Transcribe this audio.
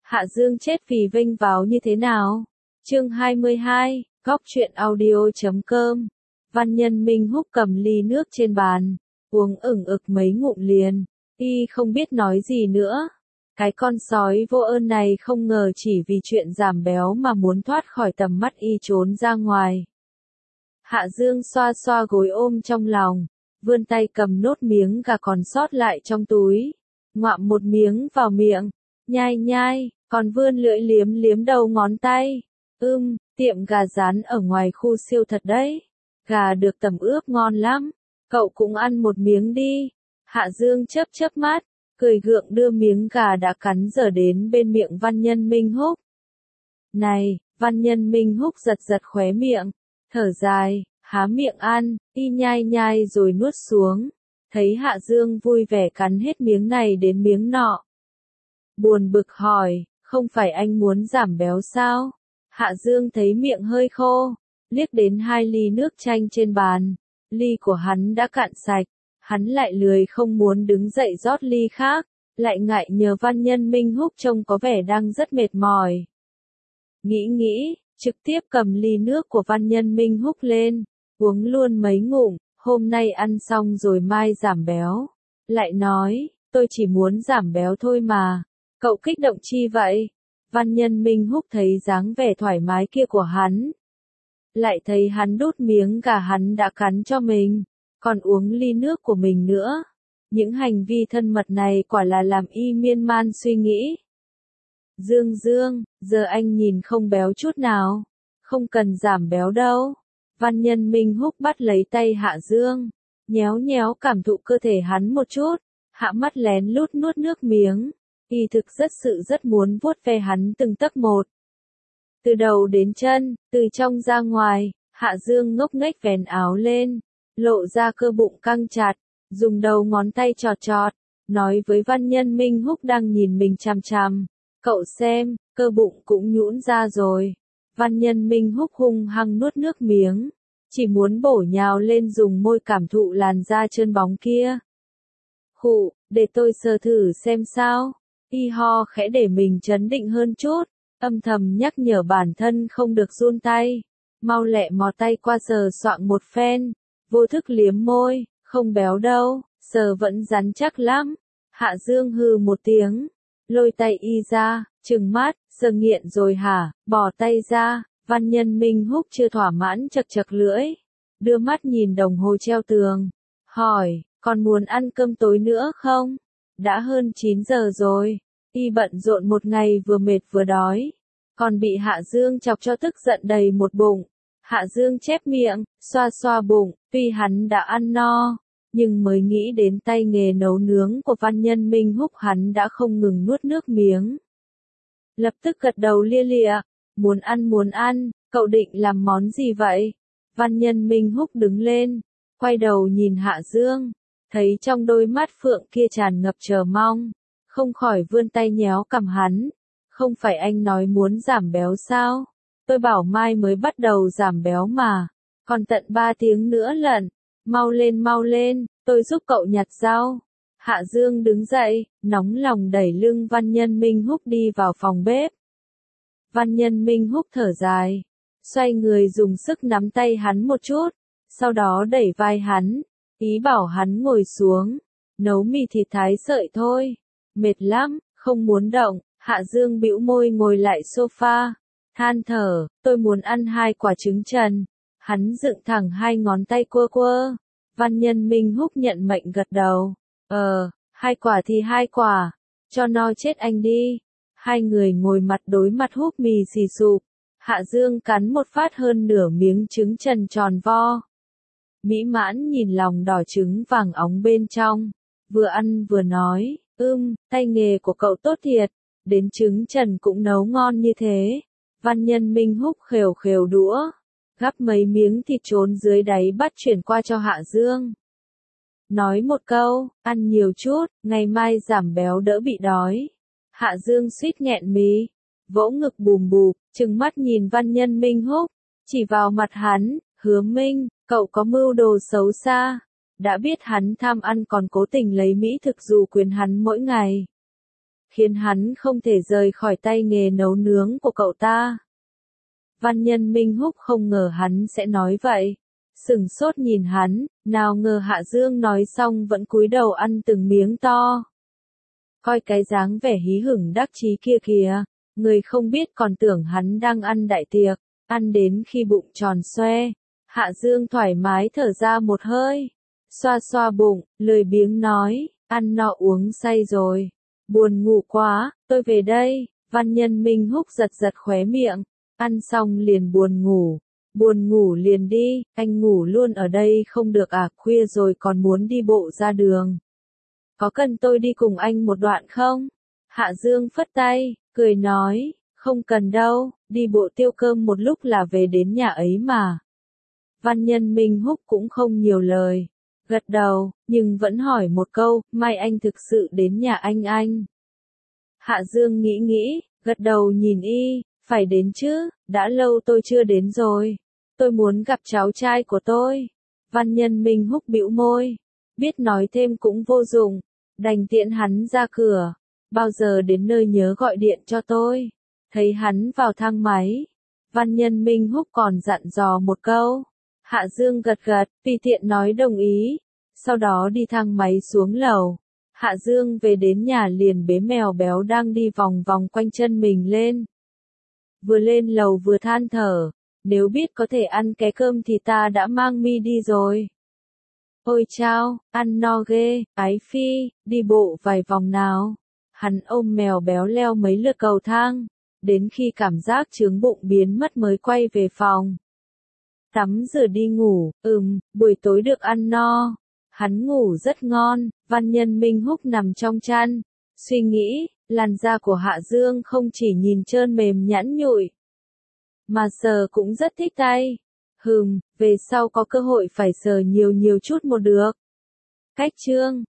Hạ Dương chết vì vênh váo như thế nào? Chương 22, Góc truyện audio.com. Văn Nhân Minh Húc cầm ly nước trên bàn, uống ửng ực mấy ngụm liền, y không biết nói gì nữa. Cái con sói vô ơn này không ngờ chỉ vì chuyện giảm béo mà muốn thoát khỏi tầm mắt y trốn ra ngoài. Hạ Dương xoa xoa gối ôm trong lòng, vươn tay cầm nốt miếng gà còn sót lại trong túi, ngoạm một miếng vào miệng, nhai nhai, còn vươn lưỡi liếm liếm đầu ngón tay. Tiệm gà rán ở ngoài khu siêu thật đấy. Gà được tẩm ướp ngon lắm. Cậu cũng ăn một miếng đi. Hạ Dương chớp chớp mắt, cười gượng đưa miếng gà đã cắn dở đến bên miệng Văn Nhân Minh Húc. Này, Văn Nhân Minh Húc giật giật khóe miệng, thở dài, há miệng ăn, y nhai nhai rồi nuốt xuống. Thấy Hạ Dương vui vẻ cắn hết miếng này đến miếng nọ. Buồn bực hỏi, không phải anh muốn giảm béo sao? Hạ Dương thấy miệng hơi khô, liếc đến 2 ly nước chanh trên bàn. Ly của hắn đã cạn sạch, hắn lại lười không muốn đứng dậy rót ly khác, lại ngại nhờ Văn Nhân Minh Húc trông có vẻ đang rất mệt mỏi. Nghĩ, trực tiếp cầm ly nước của Văn Nhân Minh Húc lên, uống luôn mấy ngụm, hôm nay ăn xong rồi mai giảm béo. Lại nói, tôi chỉ muốn giảm béo thôi mà, cậu kích động chi vậy? Văn Nhân Minh Húc thấy dáng vẻ thoải mái kia của hắn. Lại thấy hắn đút miếng gà hắn đã cắn cho mình, còn uống ly nước của mình nữa. Những hành vi thân mật này quả là làm y miên man suy nghĩ. Dương, giờ anh nhìn không béo chút nào. Không cần giảm béo đâu. Văn Nhân Minh Húc bắt lấy tay Hạ Dương, nhéo nhéo cảm thụ cơ thể hắn một chút, hạ mắt lén lút nuốt nước miếng. Y thực rất muốn vuốt ve hắn từng tấc một. Từ đầu đến chân, từ trong ra ngoài, Hạ Dương ngốc nghếch vén áo lên, lộ ra cơ bụng căng chặt, dùng đầu ngón tay chọt chọt, nói với Văn Nhân Minh Húc đang nhìn mình chằm chằm. Cậu xem, cơ bụng cũng nhũn ra rồi. Văn Nhân Minh Húc hung hăng nuốt nước miếng, chỉ muốn bổ nhào lên dùng môi cảm thụ làn da trơn bóng kia. Khụ, để tôi sờ thử xem sao. Y ho khẽ để mình trấn định hơn chút, âm thầm nhắc nhở bản thân không được run tay. Mau lẹ mò tay qua sờ soạng một phen, vô thức liếm môi, không béo đâu, sờ vẫn rắn chắc lắm. Hạ Dương hừ một tiếng, lôi tay y ra, trừng mắt, sờ nghiện rồi hả, bỏ tay ra. Văn Nhân Minh Húc chưa thỏa mãn chật chật lưỡi, đưa mắt nhìn đồng hồ treo tường, hỏi, còn muốn ăn cơm tối nữa không? Đã hơn 9 giờ rồi. Y bận rộn một ngày vừa mệt vừa đói, còn bị Hạ Dương chọc cho tức giận đầy một bụng. Hạ Dương chép miệng, xoa xoa bụng, tuy hắn đã ăn no, nhưng mới nghĩ đến tay nghề nấu nướng của Văn Nhân Minh Húc hắn đã không ngừng nuốt nước miếng. Lập tức gật đầu lia lịa, muốn ăn, cậu định làm món gì vậy? Văn Nhân Minh Húc đứng lên, quay đầu nhìn Hạ Dương, thấy trong đôi mắt phượng kia tràn ngập chờ mong. Không khỏi vươn tay nhéo cằm hắn. Không phải anh nói muốn giảm béo sao? Tôi bảo mai mới bắt đầu giảm béo mà. Còn tận 3 tiếng nữa lận. Mau lên, tôi giúp cậu nhặt rau. Hạ Dương đứng dậy, nóng lòng đẩy lưng Văn Nhân Minh Húc đi vào phòng bếp. Văn Nhân Minh Húc thở dài, xoay người dùng sức nắm tay hắn một chút, sau đó đẩy vai hắn, ý bảo hắn ngồi xuống, nấu mì thịt thái sợi thôi. Mệt lắm, không muốn động. Hạ Dương bĩu môi ngồi lại sofa, than thở, tôi muốn ăn 2 quả trứng trần. Hắn dựng thẳng 2 ngón tay quơ. Văn Nhân Minh Húc nhận mệnh gật đầu. 2 quả thì 2 quả, cho no chết anh đi. Hai người ngồi mặt đối mặt húp mì xì xụp. Hạ Dương cắn một phát hơn nửa miếng trứng trần tròn vo. Mỹ mãn nhìn lòng đỏ trứng vàng óng bên trong, vừa ăn vừa nói. Tay nghề của cậu tốt thiệt, đến trứng trần cũng nấu ngon như thế. Văn Nhân Minh Húc khều khều đũa, gắp mấy miếng thịt trốn dưới đáy bát chuyển qua cho Hạ Dương. Nói một câu, ăn nhiều chút, ngày mai giảm béo đỡ bị đói. Hạ Dương suýt nghẹn mí, vỗ ngực bùm bụp, trừng mắt nhìn Văn Nhân Minh Húc, chỉ vào mặt hắn, Hứa Minh, cậu có mưu đồ xấu xa. Đã biết hắn tham ăn còn cố tình lấy mỹ thực dù quyền hắn mỗi ngày. khiến hắn không thể rời khỏi tay nghề nấu nướng của cậu ta. Văn Nhân Minh Húc không ngờ hắn sẽ nói vậy. Sửng sốt nhìn hắn, nào ngờ Hạ Dương nói xong vẫn cúi đầu ăn từng miếng to. Coi cái dáng vẻ hí hửng đắc chí kia kìa, người không biết còn tưởng hắn đang ăn đại tiệc, ăn đến khi bụng tròn xoe. Hạ Dương thoải mái thở ra một hơi, xoa xoa bụng, lười biếng nói, ăn no uống say rồi, buồn ngủ quá, tôi về đây. Văn Nhân Minh Húc giật giật khóe miệng, ăn xong liền buồn ngủ liền đi, anh ngủ luôn ở đây không được à, khuya rồi còn muốn đi bộ ra đường. Có cần tôi đi cùng anh một đoạn không? Hạ Dương phất tay, cười nói, không cần đâu, đi bộ tiêu cơm một lúc là về đến nhà ấy mà. Văn Nhân Minh Húc cũng không nhiều lời, gật đầu, nhưng vẫn hỏi một câu, mai anh thực sự đến nhà anh. Hạ Dương nghĩ, gật đầu nhìn y, phải đến chứ, đã lâu tôi chưa đến rồi. Tôi muốn gặp cháu trai của tôi. Văn Nhân Minh Húc bĩu môi, biết nói thêm cũng vô dụng, đành tiễn hắn ra cửa. Bao giờ đến nơi nhớ gọi điện cho tôi. Thấy hắn vào thang máy, Văn Nhân Minh Húc còn dặn dò một câu. Hạ Dương gật gật, tùy tiện nói đồng ý. Sau đó đi thang máy xuống lầu. Hạ Dương về đến nhà liền bế mèo béo đang đi vòng vòng quanh chân mình lên. Vừa lên lầu vừa than thở, nếu biết có thể ăn cái cơm thì ta đã mang mi đi rồi. Ôi chao, ăn no ghê, ái phi, đi bộ vài vòng nào. Hắn ôm mèo béo leo mấy lượt cầu thang, đến khi cảm giác chướng bụng biến mất mới quay về phòng. Tắm rửa đi ngủ, buổi tối được ăn no. Hắn ngủ rất ngon, Văn Nhân Minh Húc nằm trong chăn, suy nghĩ, làn da của Hạ Dương không chỉ nhìn trơn mềm nhẵn nhụi, mà sờ cũng rất thích tay. Về sau có cơ hội phải sờ nhiều chút một được. Cách chương